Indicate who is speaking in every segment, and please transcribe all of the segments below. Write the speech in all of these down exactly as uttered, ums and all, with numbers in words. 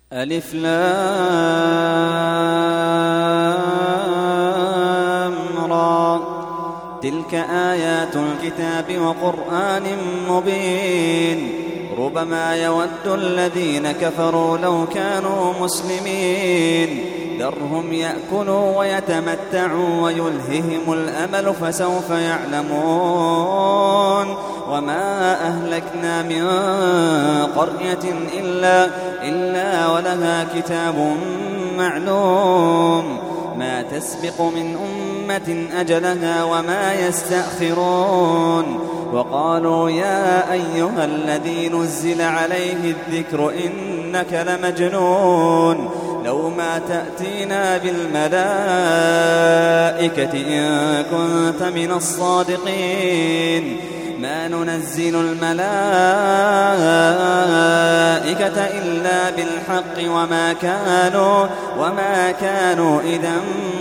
Speaker 1: ألف لام را تلك آيات الكتاب وقرآن مبين ربما يود الذين كفروا لو كانوا مسلمين ذرهم يأكلوا ويتمتعوا ويلههم الأمل فسوف يعلمون وما أهلكنا من قرية إلا, إلا ولها كتاب معلوم ما تسبق من أمة أجلها وما يستأخرون وقالوا يا أيها الذي نزل عليه الذكر إنك لمجنون لو ما تأتينا بالملائكة إن كنت من الصادقين ما ننزل الملائكة إلا بالحق وما كانوا, وما كانوا إذا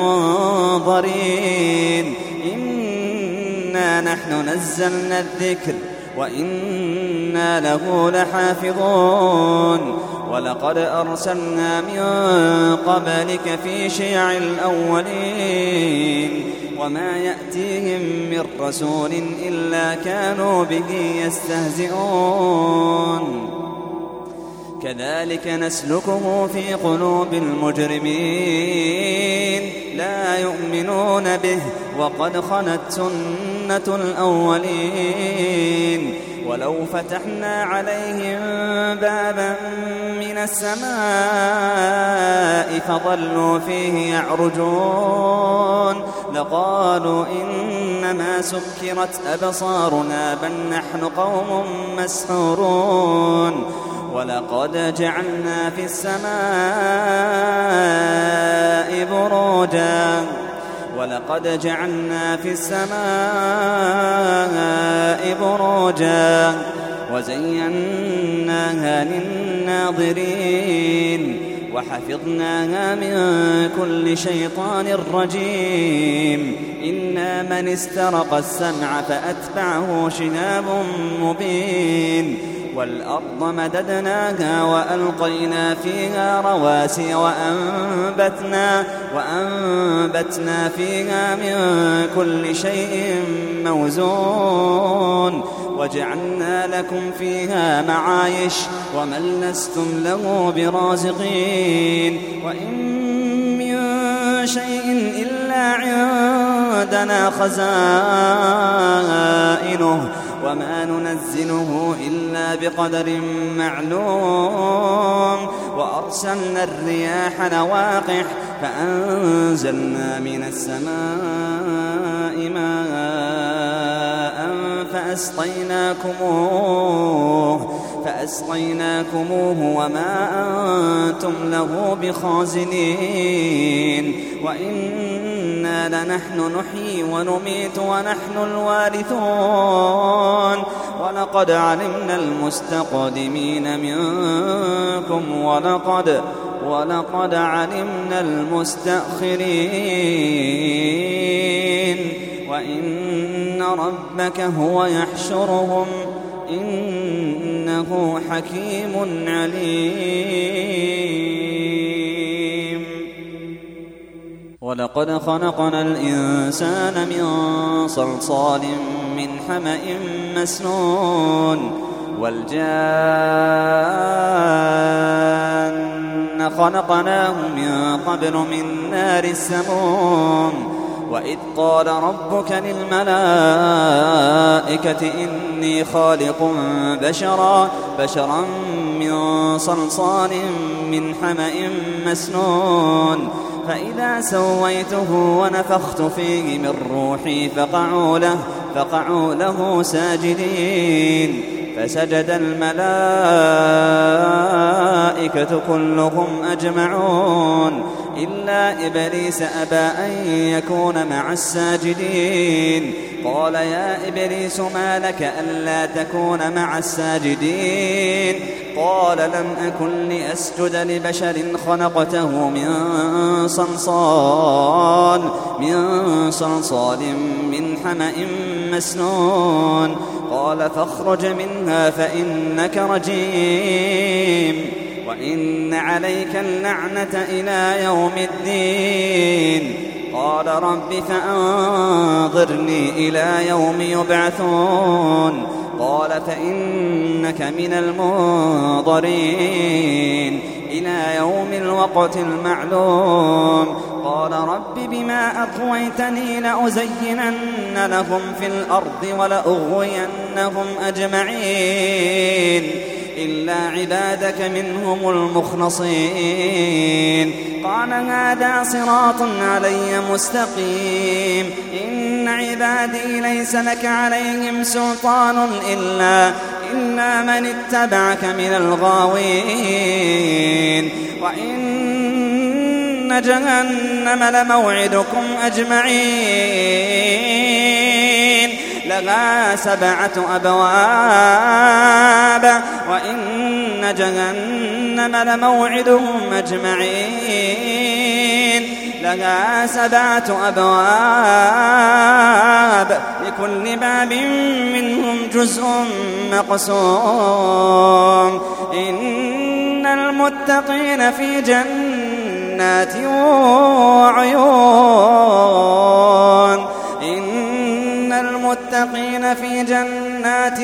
Speaker 1: منظرين إنا نحن نزلنا الذكر وإنا له لحافظون ولقد أرسلنا من قبلك في شيع الأولين وما يأتيهم من رسول إلا كانوا به يستهزئون كذلك نسلكه في قلوب المجرمين لا يؤمنون به وقد خلت سنة الأولين ولو فتحنا عليهم بابا من السماء فظلوا فيه يعرجون لقالوا إنما سكرت أبصارنا بل نحن قوم مسحورون ولقد جعلنا في السماء بروجا ولقد جعلنا في السماء بروجا وزيناها للناظرين وحفظناها من كل شيطان رجيم إنا من استرق السمع فأتبعه شهاب مبين والأرض مددناها وألقينا فيها رواسي وأنبتنا, وأنبتنا فيها من كل شيء موزون وجعلنا لكم فيها معايش ومن لستم له برازقين وإن من شيء إلا عندنا خزائنه وما ننزله إلا بقدر معلوم وأرسلنا الرياح لواقح فأنزلنا من السماء ماء فأسقيناكموه, فأسقيناكموه وما أنتم له بخازنين وإنا لنحن نحيي ونميت ونحن الوارثون ولقد علمنا المستقدمين منكم ولقد, ولقد علمنا المستأخرين وإن ربك هو يحشرهم إنه حكيم عليم ولقد خلقنا الإنسان من صلصال من حمأ مسنون والجان خلقناه من قبل من نار السموم وإذ قال ربك للملائكة إني خالق بشرا, بشرا من صلصال من حمأ مسنون فإذا سويته ونفخت فيه من روحي فقعوا له, فقعوا له ساجدين فسجد الملائكة كلهم أجمعون إلا إبليس أبى أن يكون مع الساجدين قال يا إبليس ما لك ألا تكون مع الساجدين قال لم أكن لأسجد لبشر خلقته من صلصال من صلصال من حمأ مسنون قال فاخرج منها فإنك رجيم وإن عليك اللعنة إلى يوم الدين. قال رب فأنظرني إلى يوم يبعثون. قال فإنك من المنظرين إلى يوم الوقت المعلوم. قال رب بما أطويتني لأزينن لهم في الأرض ولأغوينهم أجمعين إلا عبادك منهم المخلصين. قال هذا صراط علي مستقيم. إن عبادي ليس لك عليهم سلطان إلا إلا من اتبعك من الغاوين. وإن جهنم لموعدكم أجمعين لها سبعة أبواب وإن جهنم لموعدهم أجمعين لها سبعة أبواب لكل باب منهم جزء مقسوم. إن المتقين في جنات وعيون إن المتقين في جنات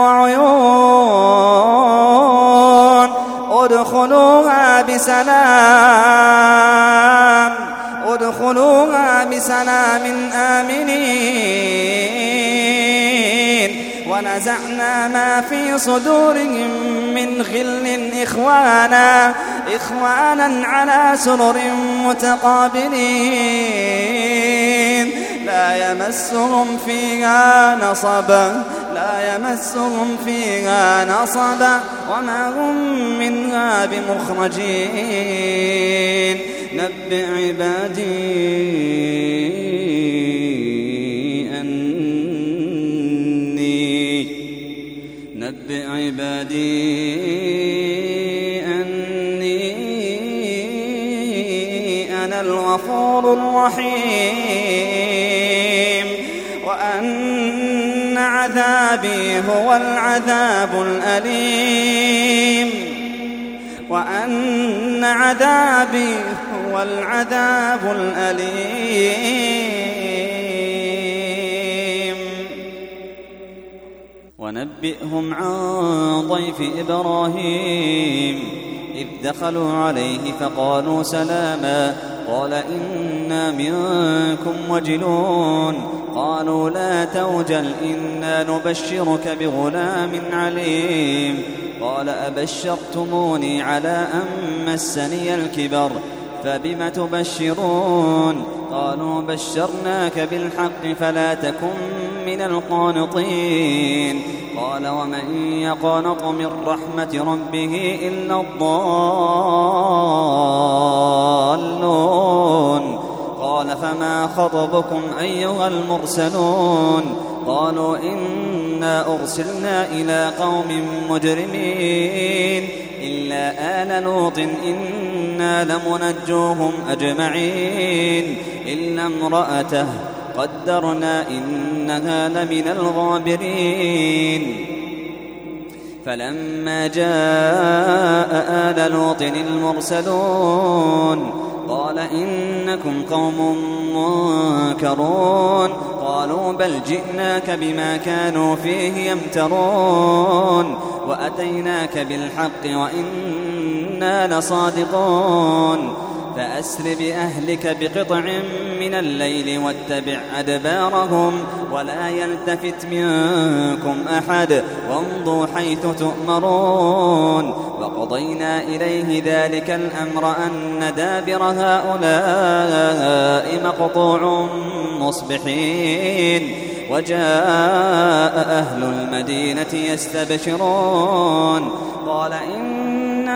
Speaker 1: وعيون ادخلوها بسلام ادخلوها بسلام آمنين. ونزعنا ما في صدورهم من غل إخوانا إخوانا على سرر متقابلين لا يمسهم فيها نصب لا يمسهم فيها نصب وما هم منها بمخرجين. نبئ عبادي أني نبئ عبادي أني أنا الغفور الرحيم وأن عذابي هو العذاب الأليم وأن عذابي هو العذاب الأليم. ونبئهم عن ضيف إبراهيم إذ دخلوا عليه فقالوا سلاما قال إنا منكم وجلون. قالوا لا توجل إنا نبشرك بغلام عليم. قال أبشرتموني على أن مسني الكبر فبم تبشرون. قالوا بشرناك بالحق فلا تكن من القانطين. قال ومن يقنط من رحمة ربه إلا الضالون. قال فما خطبكم أيها المرسلون. قالوا إنا أرسلنا إلى قوم مجرمين إلا آل لوط إنا لمنجوهم أجمعين إلا امرأته قدرنا إنها لمن الغابرين. فلما جاء آل لوط المرسلون قال إنكم قوم منكرون. قالوا بل جئناك بما كانوا فيه يمترون وأتيناك بالحق وإنا لصادقون. فأسر بأهلك بقطع من الليل واتبع أدبارهم ولا يلتفت منكم أحد وامضوا حيث تؤمرون. وقضينا إليه ذلك الأمر أن دابر هؤلاء مقطوع مصبحين. وجاء أهل المدينة يستبشرون قال إن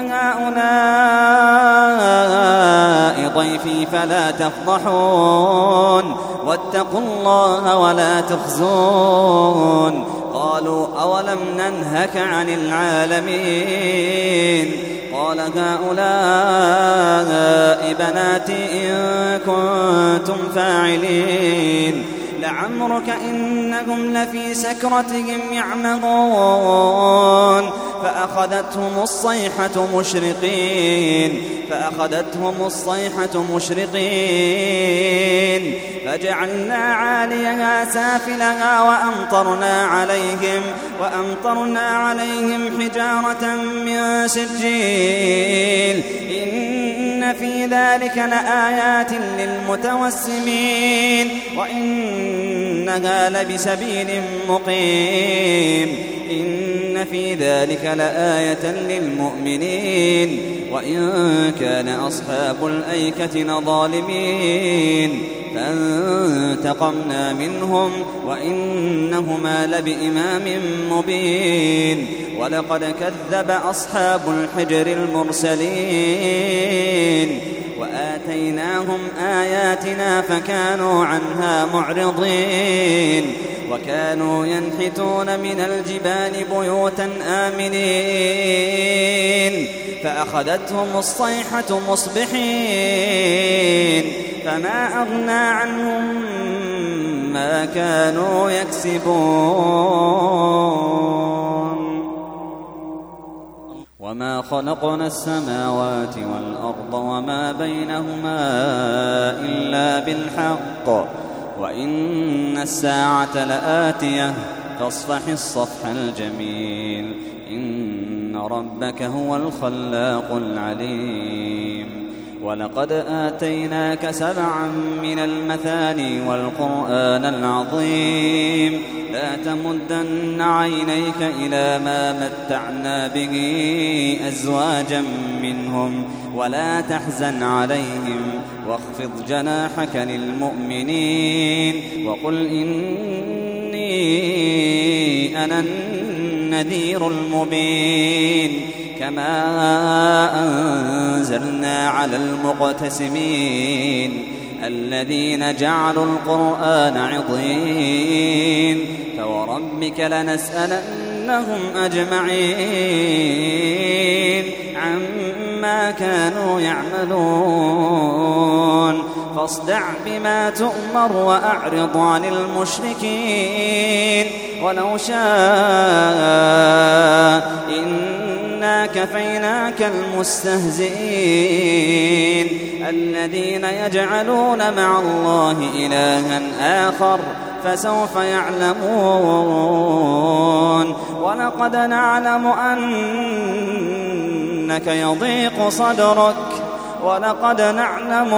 Speaker 1: هؤلاء ضيفي فلا تفضحون واتقوا الله ولا تخزون. قالوا أولم ننهك عن العالمين. قال هؤلاء بناتي إن كنتم فاعلين لعمرك إنهم لفي سكرتهم يعمهون فأخذتهم الصيحة مشرقين فأخذتهم الصيحة مشرقين فجعلنا عاليها سافلها وأمطرنا عليهم وأمطرنا عليهم حجارة من سجيل إن في ذلك لآيات للمتوسمين وإنها لبسبيل مقيم إن في ذلك لآية للمؤمنين وإن كان أصحاب الأيكة لظالمين فانتقمنا منهم وإنهما لبإمام مبين ولقد كذب أصحاب الحجر المرسلين وآتيناهم آياتنا فكانوا عنها معرضين وكانوا ينحتون من الجبال بيوتا آمنين فأخذتهم الصيحة مصبحين فما أغنى عنهم ما كانوا يكسبون وما خلقنا السماوات والأرض وما بينهما إلا بالحق وإن الساعة لآتية فاصفح الصفح الجميل إن ربك هو الخلاق العليم ولقد آتيناك سبعا من المثاني والقرآن العظيم لا تمدن عينيك إلى ما متعنا به أزواجا منهم ولا تحزن عليهم واخفض جناحك للمؤمنين وقل إني أنا النذير المبين كما أنزلنا على المقتسمين الذين جعلوا القرآن عضين فوربك لنسألنهم أجمعين عما كانوا يعملون فاصدع بما تؤمر وأعرض عن المشركين ولو شاء إنا كفيناك المستهزئين الذين يجعلون مع الله إلها آخر فسوف يعلمون ولقد نعلم أنك يضيق صدرك ولقد نعلم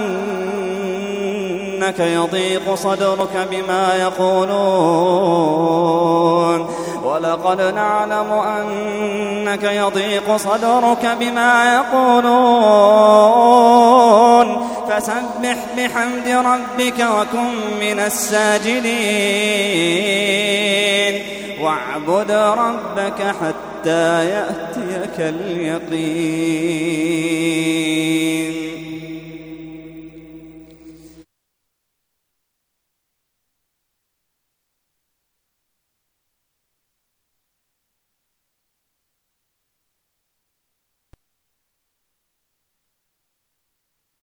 Speaker 1: أنك يضيق صدرك بما يقولون ولقد نعلم أنك يضيق صدرك بما يقولون فسبح بحمد ربك وكن من الساجدين واعبد ربك حتى يأتيك اليقين.